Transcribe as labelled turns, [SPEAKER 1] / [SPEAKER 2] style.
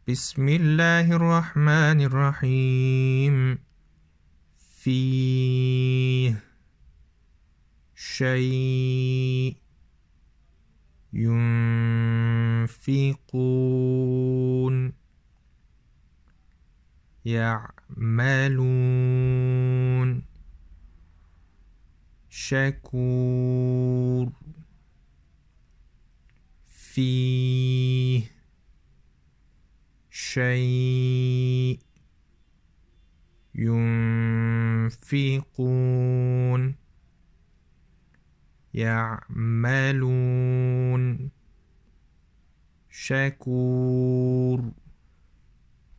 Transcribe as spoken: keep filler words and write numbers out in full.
[SPEAKER 1] بسم الله الرحمن الرحيم. فيه شيء ينفقون يعملون شكور فيه شيء ينفقون يعملون شكور